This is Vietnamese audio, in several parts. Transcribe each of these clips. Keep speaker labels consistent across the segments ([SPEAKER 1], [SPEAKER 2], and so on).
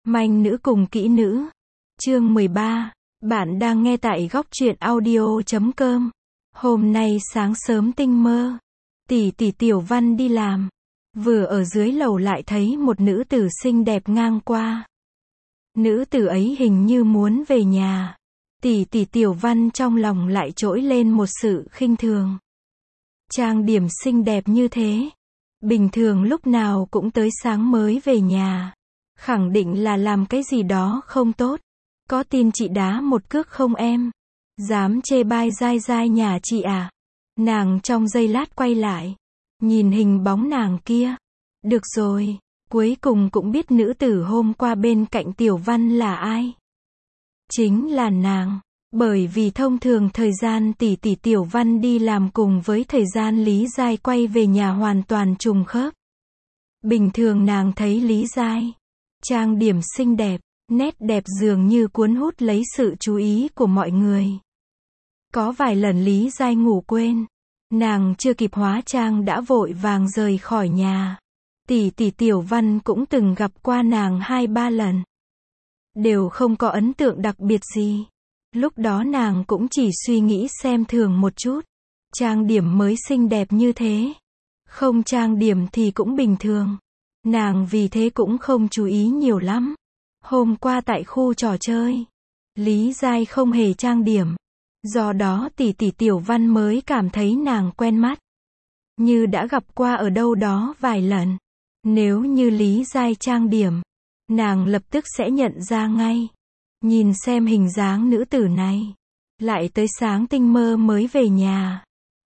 [SPEAKER 1] Manh nữ cùng kỹ nữ. Chương 13. Bạn đang nghe tại góc truyện audio.com. Hôm nay sáng sớm tinh mơ. Tỷ Tiểu Văn đi làm. Vừa ở dưới lầu lại thấy một nữ tử xinh đẹp ngang qua. Nữ tử ấy hình như muốn về nhà. Tỷ Tiểu Văn trong lòng lại trỗi lên một sự khinh thường. Trang điểm xinh đẹp như thế. Bình thường lúc nào cũng tới sáng mới về nhà. Khẳng định là làm cái gì đó không tốt. Có tin chị đá một cước không em? Dám chê bai dai dai nhà chị à? Nàng trong giây lát quay lại. Nhìn hình bóng nàng kia. Được rồi, cuối cùng cũng biết nữ tử hôm qua bên cạnh Tiểu Văn là ai. Chính là nàng. Bởi vì thông thường thời gian tỷ Tiểu Văn đi làm cùng với thời gian Lý Giai quay về nhà hoàn toàn trùng khớp. Bình thường nàng thấy Lý Giai trang điểm xinh đẹp, nét đẹp dường như cuốn hút lấy sự chú ý của mọi người. Có vài lần Lý Giai ngủ quên, nàng chưa kịp hóa trang đã vội vàng rời khỏi nhà. Tỷ Tiểu Văn cũng từng gặp qua nàng 2-3 lần. Đều không có ấn tượng đặc biệt gì. Lúc đó nàng cũng chỉ suy nghĩ xem thường một chút. Trang điểm mới xinh đẹp như thế. Không trang điểm thì cũng bình thường. Nàng vì thế cũng không chú ý nhiều lắm. Hôm qua tại khu trò chơi, Lý Giai không hề trang điểm. Do đó tỷ Tiểu Văn mới cảm thấy nàng quen mắt. Như đã gặp qua ở đâu đó vài lần. Nếu như Lý Giai trang điểm, nàng lập tức sẽ nhận ra ngay. Nhìn xem hình dáng nữ tử này. Lại tới sáng tinh mơ mới về nhà.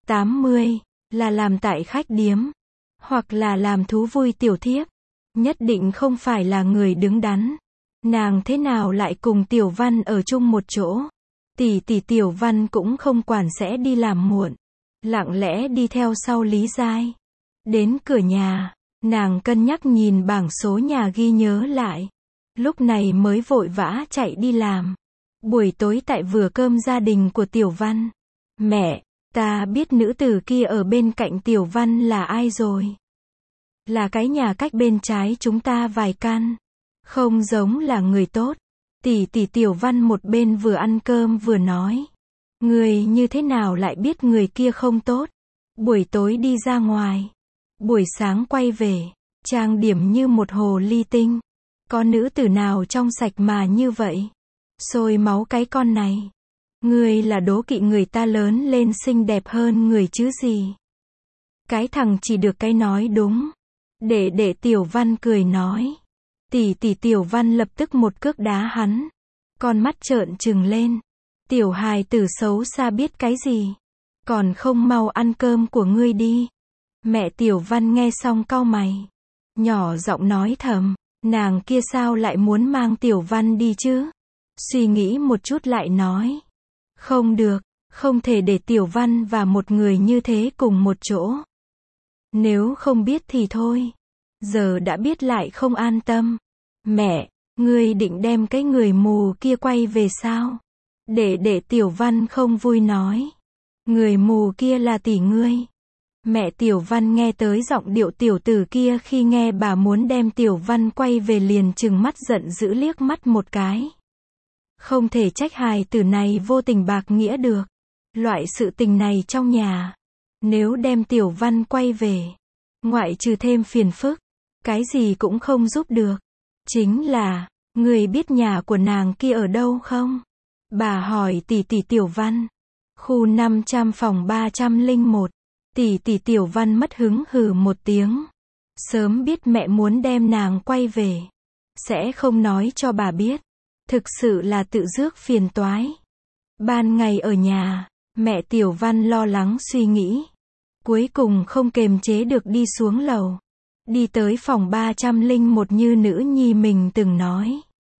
[SPEAKER 1] 80, là làm tại khách điếm. Hoặc là làm thú vui tiểu thiếp. Nhất định không phải là người đứng đắn. Nàng thế nào lại cùng Tiểu Văn ở chung một chỗ. Tỷ Tiểu Văn cũng không quản sẽ đi làm muộn. Lặng lẽ đi theo sau Lý Giai. Đến cửa nhà, nàng cân nhắc nhìn bảng số nhà ghi nhớ lại. Lúc này mới vội vã chạy đi làm. Buổi tối tại vừa cơm gia đình của Tiểu Văn. Mẹ, ta biết nữ tử kia ở bên cạnh Tiểu Văn là ai rồi. Là cái nhà cách bên trái chúng ta vài căn. Không giống là người tốt. Tỷ Tiểu Văn một bên vừa ăn cơm vừa nói. Người như thế nào lại biết người kia không tốt. Buổi tối đi ra ngoài. Buổi sáng quay về. Trang điểm như một hồ ly tinh. Có nữ tử nào trong sạch mà như vậy? Sôi máu cái con này. Người là đố kỵ người ta lớn lên xinh đẹp hơn người chứ gì. Cái thằng chỉ được cái nói đúng. Để Tiểu Văn cười nói. Tỷ Tiểu Văn lập tức một cước đá hắn. Con mắt trợn trừng lên. Tiểu hài tử xấu xa biết cái gì. Còn không mau ăn cơm của ngươi đi. Mẹ Tiểu Văn nghe xong cau mày. Nhỏ giọng nói thầm. Nàng kia sao lại muốn mang Tiểu Văn đi chứ? Suy nghĩ một chút lại nói. Không được, không thể để Tiểu Văn và một người như thế cùng một chỗ. Nếu không biết thì thôi. Giờ đã biết lại không an tâm. Mẹ, ngươi định đem cái người mù kia quay về sao? Để Tiểu Văn không vui nói. Người mù kia là tỷ ngươi. Mẹ Tiểu Văn nghe tới giọng điệu tiểu tử kia khi nghe bà muốn đem Tiểu Văn quay về liền trừng mắt giận dữ liếc mắt một cái. Không thể trách hài tử này vô tình bạc nghĩa được. Loại sự tình này trong nhà. Nếu đem Tiểu Văn quay về. Ngoại trừ thêm phiền phức. Cái gì cũng không giúp được. Chính là, người biết nhà của nàng kia ở đâu không? Bà hỏi tỷ Tiểu Văn. Khu 500 phòng 301. Tỷ Tiểu Văn mất hứng hừ một tiếng. Sớm biết mẹ muốn đem nàng quay về. Sẽ không nói cho bà biết. Thực sự là tự rước phiền toái. Ban ngày ở nhà, mẹ Tiểu Văn lo lắng suy nghĩ. Cuối cùng không kềm chế được đi xuống lầu. Đi tới phòng 301 như nữ nhi mình từng nói.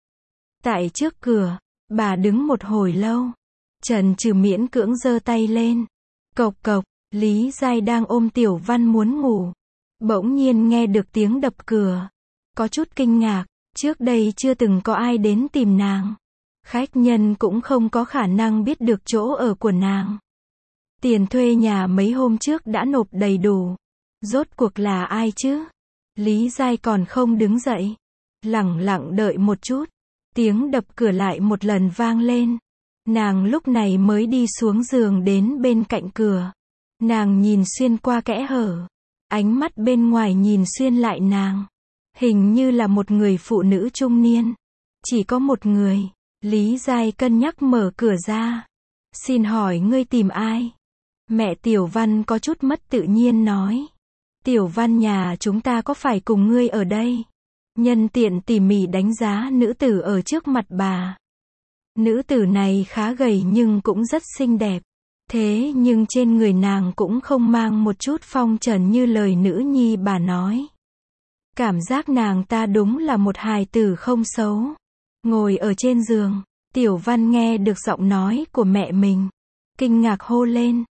[SPEAKER 1] Tại trước cửa, bà đứng một hồi lâu. Trần trừ miễn cưỡng giơ tay lên. Cộc cộc. Lý Giai đang ôm Tiểu Văn muốn ngủ. Bỗng nhiên nghe được tiếng đập cửa. Có chút kinh ngạc, trước đây chưa từng có ai đến tìm nàng. Khách nhân cũng không có khả năng biết được chỗ ở của nàng. Tiền thuê nhà mấy hôm trước đã nộp đầy đủ. Rốt cuộc là ai chứ? Lý Giai còn không đứng dậy. lẳng lặng đợi một chút. Tiếng đập cửa lại một lần vang lên. Nàng lúc này mới đi xuống giường đến bên cạnh cửa. Nàng nhìn xuyên qua kẽ hở. Ánh mắt bên ngoài nhìn xuyên lại nàng. Hình như là một người phụ nữ trung niên. Chỉ có một người. Lý Giai cân nhắc mở cửa ra. Xin hỏi ngươi tìm ai? Mẹ Tiểu Văn có chút mất tự nhiên nói. Tiểu Văn nhà chúng ta có phải cùng ngươi ở đây? Nhân tiện tỉ mỉ đánh giá nữ tử ở trước mặt bà. Nữ tử này khá gầy nhưng cũng rất xinh đẹp. Thế nhưng trên người nàng cũng không mang một chút phong trần như lời nữ nhi bà nói. Cảm giác nàng ta đúng là một hài tử không xấu. Ngồi ở trên giường, Tiểu Văn nghe được giọng nói của mẹ mình. Kinh ngạc hô lên,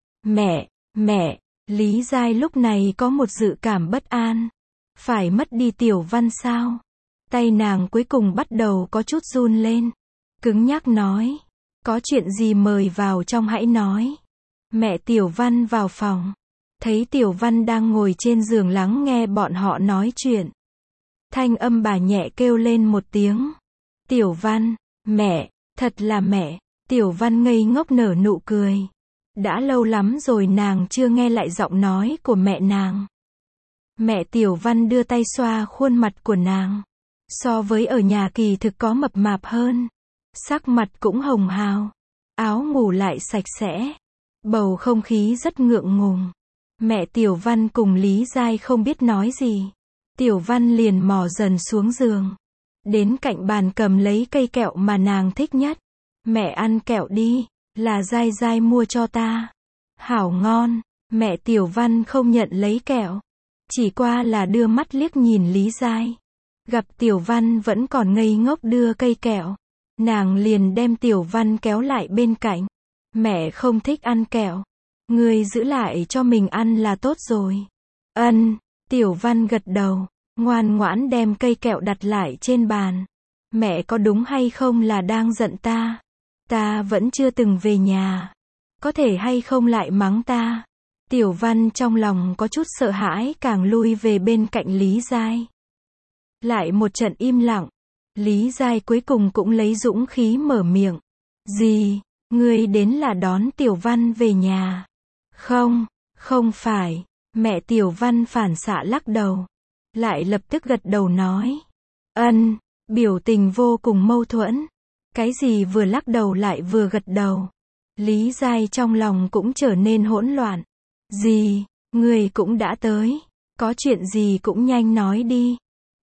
[SPEAKER 1] mẹ. Lý Giai lúc này có một dự cảm bất an. Phải mất đi Tiểu Văn sao? Tay nàng cuối cùng bắt đầu có chút run lên. Cứng nhắc nói, có chuyện gì mời vào trong hãy nói. Mẹ Tiểu Văn vào phòng. Thấy Tiểu Văn đang ngồi trên giường lắng nghe bọn họ nói chuyện. Thanh âm bà nhẹ kêu lên một tiếng. Tiểu Văn, mẹ, thật là mẹ. Tiểu Văn ngây ngốc nở nụ cười. Đã lâu lắm rồi nàng chưa nghe lại giọng nói của mẹ nàng. Mẹ Tiểu Văn đưa tay xoa khuôn mặt của nàng. So với ở nhà kỳ thực có mập mạp hơn. Sắc mặt cũng hồng hào. Áo ngủ lại sạch sẽ. Bầu không khí rất ngượng ngùng. Mẹ Tiểu Văn cùng Lý Giai không biết nói gì. Tiểu Văn liền mò dần xuống giường. Đến cạnh bàn cầm lấy cây kẹo mà nàng thích nhất. Mẹ ăn kẹo đi. Là Giai Giai mua cho ta. Hảo ngon. Mẹ Tiểu Văn không nhận lấy kẹo. Chỉ qua là đưa mắt liếc nhìn Lý Giai. Gặp Tiểu Văn vẫn còn ngây ngốc đưa cây kẹo. Nàng liền đem Tiểu Văn kéo lại bên cạnh. Mẹ không thích ăn kẹo. Ngươi giữ lại cho mình ăn là tốt rồi. Ân. Tiểu Văn gật đầu. Ngoan ngoãn đem cây kẹo đặt lại trên bàn. Mẹ có đúng hay không là đang giận ta? Ta vẫn chưa từng về nhà. Có thể hay không lại mắng ta? Tiểu Văn trong lòng có chút sợ hãi càng lui về bên cạnh Lý Giai. Lại một trận im lặng. Lý Giai cuối cùng cũng lấy dũng khí mở miệng. Gì? Ngươi đến là đón Tiểu Văn về nhà? Không phải. Mẹ Tiểu Văn phản xạ lắc đầu. Lại lập tức gật đầu nói. Ân. Biểu tình vô cùng mâu thuẫn. Cái gì vừa lắc đầu lại vừa gật đầu. Lý Giai trong lòng cũng trở nên hỗn loạn. Gì? Ngươi cũng đã tới. Có chuyện gì cũng nhanh nói đi.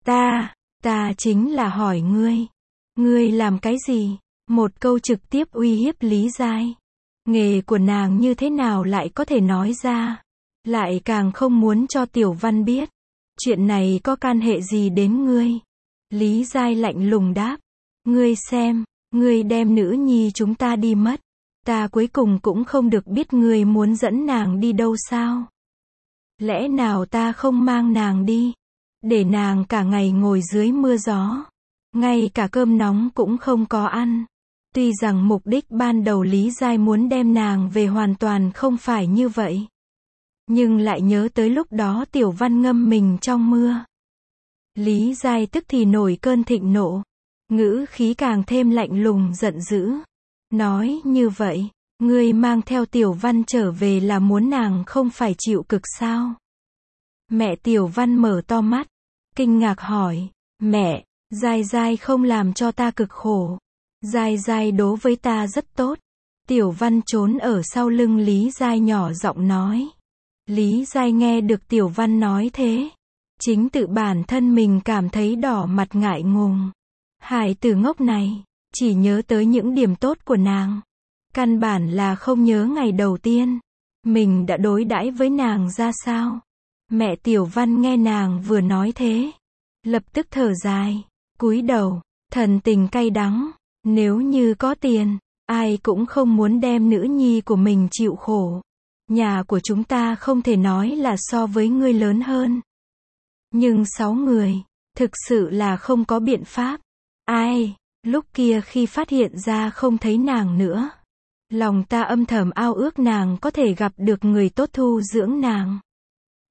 [SPEAKER 1] Ta chính là hỏi ngươi. Ngươi làm cái gì? Một câu trực tiếp uy hiếp Lý Giai. Nghề của nàng như thế nào lại có thể nói ra. Lại càng không muốn cho Tiểu Văn biết. Chuyện này có can hệ gì đến ngươi? Lý Giai lạnh lùng đáp. Ngươi xem, ngươi đem nữ nhi chúng ta đi mất. Ta cuối cùng cũng không được biết ngươi muốn dẫn nàng đi đâu sao? Lẽ nào ta không mang nàng đi? Để nàng cả ngày ngồi dưới mưa gió. Ngay cả cơm nóng cũng không có ăn. Tuy rằng mục đích ban đầu Lý Giai muốn đem nàng về hoàn toàn không phải như vậy. Nhưng lại nhớ tới lúc đó Tiểu Văn ngâm mình trong mưa. Lý Giai tức thì nổi cơn thịnh nộ. Ngữ khí càng thêm lạnh lùng giận dữ. Nói như vậy, ngươi mang theo Tiểu Văn trở về là muốn nàng không phải chịu cực sao? Mẹ Tiểu Văn mở to mắt. Kinh ngạc hỏi. Mẹ, Giai Giai không làm cho ta cực khổ. Giai Giai đối với ta rất tốt. Tiểu Văn trốn ở sau lưng Lý Giai nhỏ giọng nói. Lý Giai nghe được Tiểu Văn nói thế. Chính tự bản thân mình cảm thấy đỏ mặt ngại ngùng. Hài tử ngốc này, chỉ nhớ tới những điểm tốt của nàng. Căn bản là không nhớ ngày đầu tiên. Mình đã đối đãi với nàng ra sao. Mẹ Tiểu Văn nghe nàng vừa nói thế. Lập tức thở dài, cúi đầu, thần tình cay đắng. Nếu như có tiền, ai cũng không muốn đem nữ nhi của mình chịu khổ. Nhà của chúng ta không thể nói là so với ngươi lớn hơn. Nhưng 6 người, thực sự là không có biện pháp. Ai, lúc kia khi phát hiện ra không thấy nàng nữa. Lòng ta âm thầm ao ước nàng có thể gặp được người tốt thu dưỡng nàng.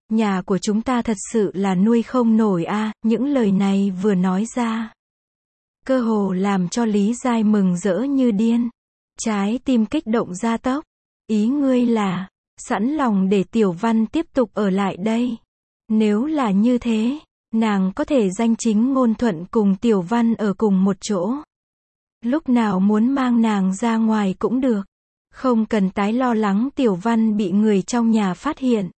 [SPEAKER 1] Nhà của chúng ta thật sự là nuôi không nổi a. Những lời này vừa nói ra, cơ hồ làm cho Lý Giai mừng rỡ như điên. Trái tim kích động gia tốc. Ý ngươi là, sẵn lòng để Tiểu Văn tiếp tục ở lại đây. Nếu là như thế, nàng có thể danh chính ngôn thuận cùng Tiểu Văn ở cùng một chỗ. Lúc nào muốn mang nàng ra ngoài cũng được. Không cần tái lo lắng Tiểu Văn bị người trong nhà phát hiện.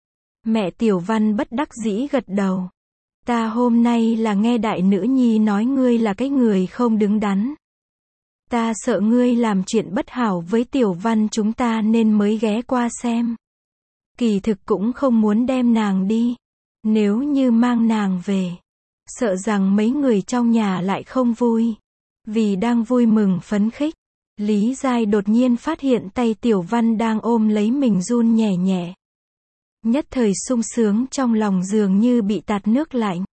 [SPEAKER 1] Mẹ Tiểu Văn bất đắc dĩ gật đầu. Ta hôm nay là nghe đại nữ nhi nói ngươi là cái người không đứng đắn. Ta sợ ngươi làm chuyện bất hảo với Tiểu Văn chúng ta nên mới ghé qua xem. Kỳ thực cũng không muốn đem nàng đi. Nếu như mang nàng về, sợ rằng mấy người trong nhà lại không vui. Vì đang vui mừng phấn khích, Lý Giai đột nhiên phát hiện tay Tiểu Văn đang ôm lấy mình run nhẹ nhẹ. Nhất thời sung sướng trong lòng dường như bị tạt nước lạnh.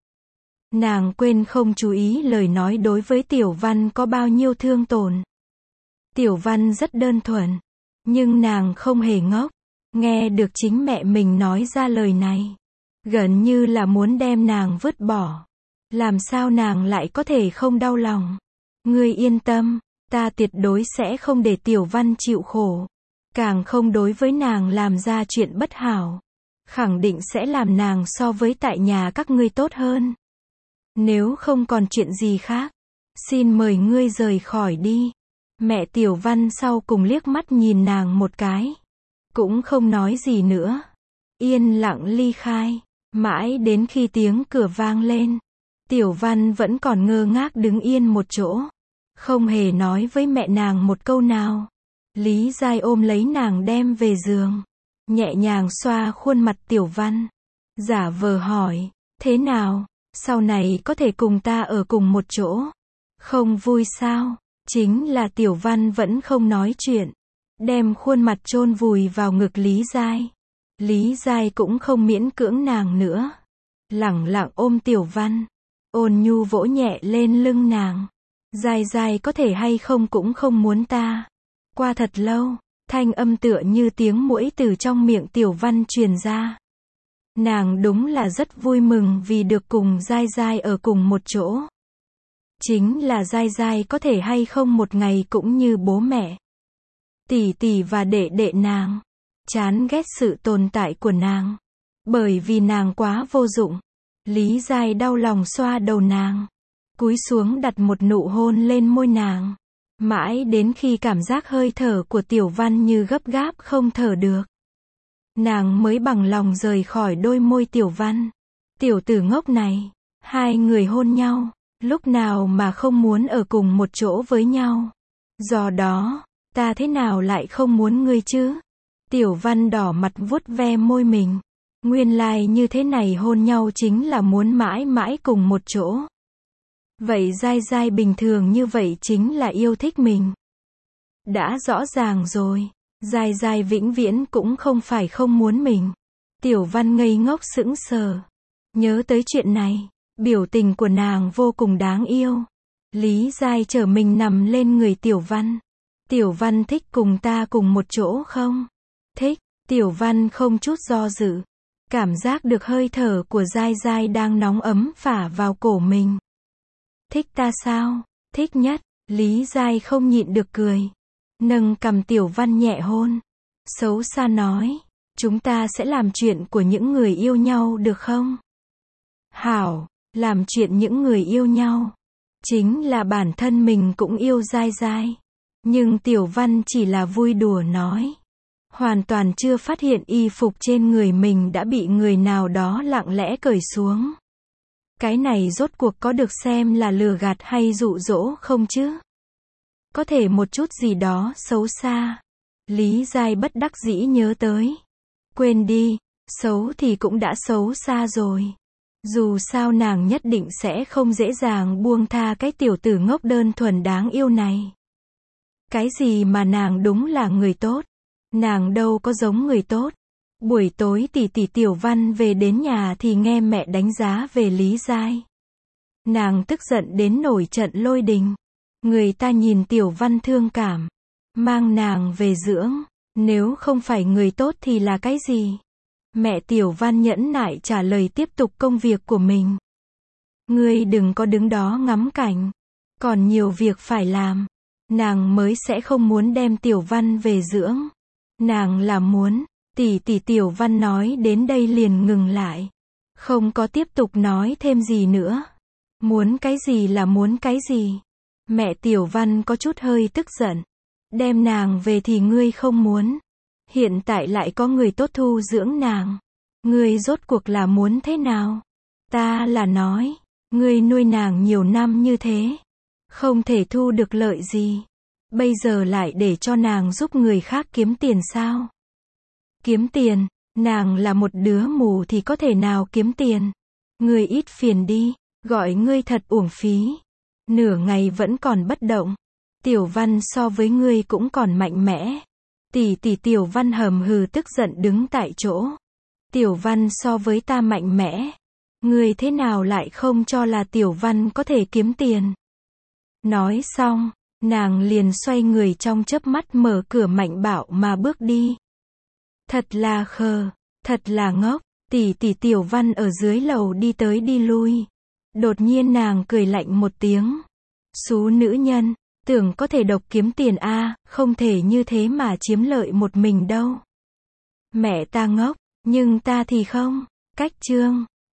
[SPEAKER 1] Nàng quên không chú ý lời nói đối với Tiểu Văn có bao nhiêu thương tổn. Tiểu Văn rất đơn thuần, nhưng nàng không hề ngốc. Nghe được chính mẹ mình nói ra lời này, gần như là muốn đem nàng vứt bỏ. Làm sao nàng lại có thể không đau lòng? Ngươi yên tâm, ta tuyệt đối sẽ không để Tiểu Văn chịu khổ. Càng không đối với nàng làm ra chuyện bất hảo. Khẳng định sẽ làm nàng so với tại nhà các ngươi tốt hơn. Nếu không còn chuyện gì khác, xin mời ngươi rời khỏi đi. Mẹ Tiểu Văn sau cùng liếc mắt nhìn nàng một cái, cũng không nói gì nữa. Yên lặng ly khai, mãi đến khi tiếng cửa vang lên. Tiểu Văn vẫn còn ngơ ngác đứng yên một chỗ, không hề nói với mẹ nàng một câu nào. Lý Giai ôm lấy nàng đem về giường, nhẹ nhàng xoa khuôn mặt Tiểu Văn, giả vờ hỏi, thế nào, sau này có thể cùng ta ở cùng một chỗ? Không vui sao? Chính là Tiểu Văn vẫn không nói chuyện, đem khuôn mặt chôn vùi vào ngực Lý Giai. Lý Giai cũng không miễn cưỡng nàng nữa, lẳng lặng ôm Tiểu Văn, ôn nhu vỗ nhẹ lên lưng nàng. Giai Giai có thể hay không cũng không muốn ta. Qua thật lâu, thanh âm tựa như tiếng muỗi từ trong miệng Tiểu Văn truyền ra. Nàng đúng là rất vui mừng vì được cùng Giai Giai ở cùng một chỗ. Chính là Giai Giai có thể hay không một ngày cũng như bố mẹ, tỷ tỷ và đệ đệ nàng. Chán ghét sự tồn tại của nàng. Bởi vì nàng quá vô dụng. Lý Giai đau lòng xoa đầu nàng, cúi xuống đặt một nụ hôn lên môi nàng. Mãi đến khi cảm giác hơi thở của Tiểu Văn như gấp gáp không thở được, nàng mới bằng lòng rời khỏi đôi môi Tiểu Văn. Tiểu tử ngốc này, hai người hôn nhau, lúc nào mà không muốn ở cùng một chỗ với nhau. Do đó, ta thế nào lại không muốn ngươi chứ? Tiểu Văn đỏ mặt vuốt ve môi mình. Nguyên lai như thế này hôn nhau chính là muốn mãi mãi cùng một chỗ. Vậy Giai Giai bình thường như vậy chính là yêu thích mình. Đã rõ ràng rồi, Giai Giai vĩnh viễn cũng không phải không muốn mình. Tiểu Văn ngây ngốc sững sờ. Nhớ tới chuyện này, biểu tình của nàng vô cùng đáng yêu. Lý Giai trở mình nằm lên người Tiểu Văn. Tiểu Văn thích cùng ta cùng một chỗ không? Thích. Tiểu Văn không chút do dự, cảm giác được hơi thở của Giai Giai đang nóng ấm phả vào cổ mình. Thích ta sao? Thích nhất. Lý Giai không nhịn được cười, nâng cằm Tiểu Văn nhẹ hôn. Xấu xa nói, chúng ta sẽ làm chuyện của những người yêu nhau được không? Hảo, làm chuyện những người yêu nhau. Chính là bản thân mình cũng yêu Giai Giai. Nhưng Tiểu Văn chỉ là vui đùa nói, hoàn toàn chưa phát hiện y phục trên người mình đã bị người nào đó lặng lẽ cởi xuống. Cái này rốt cuộc có được xem là lừa gạt hay dụ dỗ không chứ? Có thể một chút gì đó xấu xa. Lý Giai bất đắc dĩ nhớ tới. Quên đi, xấu thì cũng đã xấu xa rồi. Dù sao nàng nhất định sẽ không dễ dàng buông tha cái tiểu tử ngốc đơn thuần đáng yêu này. Cái gì mà nàng đúng là người tốt. Nàng đâu có giống người tốt. Buổi tối tỷ Tiểu Văn về đến nhà thì nghe mẹ đánh giá về Lý Giai. Nàng tức giận đến nổi trận lôi đình. Người ta nhìn Tiểu Văn thương cảm, mang nàng về dưỡng, nếu không phải người tốt thì là cái gì? Mẹ Tiểu Văn nhẫn nại trả lời tiếp tục công việc của mình. Ngươi đừng có đứng đó ngắm cảnh. Còn nhiều việc phải làm. Nàng mới sẽ không muốn đem Tiểu Văn về dưỡng. Nàng là muốn. Tỷ tỷ Tiểu Văn nói đến đây liền ngừng lại. Không có tiếp tục nói thêm gì nữa. Muốn cái gì là muốn cái gì. Mẹ Tiểu Văn có chút hơi tức giận. Đem nàng về thì ngươi không muốn. Hiện tại lại có người tốt thu dưỡng nàng. Ngươi rốt cuộc là muốn thế nào? Ta là nói, ngươi nuôi nàng nhiều năm như thế. Không thể thu được lợi gì. Bây giờ lại để cho nàng giúp người khác kiếm tiền sao? Kiếm tiền, nàng là một đứa mù thì có thể nào kiếm tiền? Ngươi ít phiền đi, gọi ngươi thật uổng phí. Nửa ngày vẫn còn bất động. Tiểu Văn so với ngươi cũng còn mạnh mẽ. Tỷ tỷ Tiểu Văn hầm hừ tức giận đứng tại chỗ. Tiểu Văn so với ta mạnh mẽ. Ngươi thế nào lại không cho là Tiểu Văn có thể kiếm tiền? Nói xong, nàng liền xoay người trong chớp mắt mở cửa mạnh bạo mà bước đi. Thật là khờ, thật là ngốc. Tỷ tỷ Tiểu Văn ở dưới lầu đi tới đi lui. Đột nhiên nàng cười lạnh một tiếng. Xú nữ nhân, tưởng có thể độc kiếm tiền a, không thể như thế mà chiếm lợi một mình đâu. Mẹ ta ngốc, nhưng ta thì không. Cách chương